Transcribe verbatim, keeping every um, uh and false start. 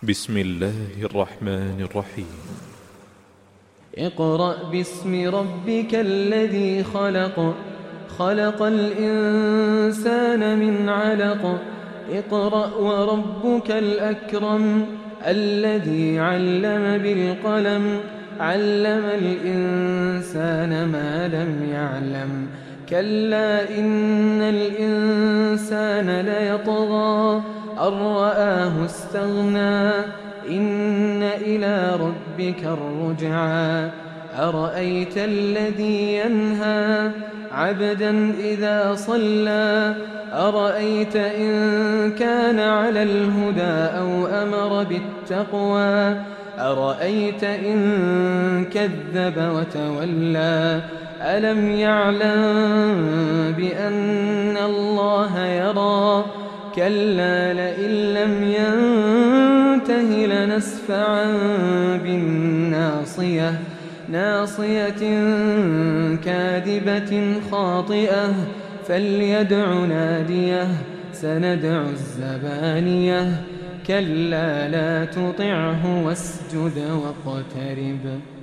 بسم الله الرحمن الرحيم. اقرأ باسم ربك الذي خلق خلق الإنسان من علق اقرأ وربك الأكرم الذي علم بالقلم علم الإنسان ما لم يعلم كلا إن الإنسان ليطغى أن رآه استغنى إن إلى ربك الرجعى أرأيت الذي ينهى عبدا إذا صلى أرأيت إن كان على الهدى أو أمر بالتقوى أرأيت إن كذب وتولى ألم يعلم بأن الله يرى كلا لئن لم ينته لنسفعا بالناصية ناصية كاذبة خاطئة فليدع ناديه سندع الزبانية كلا لا تطعه واسجد واقترب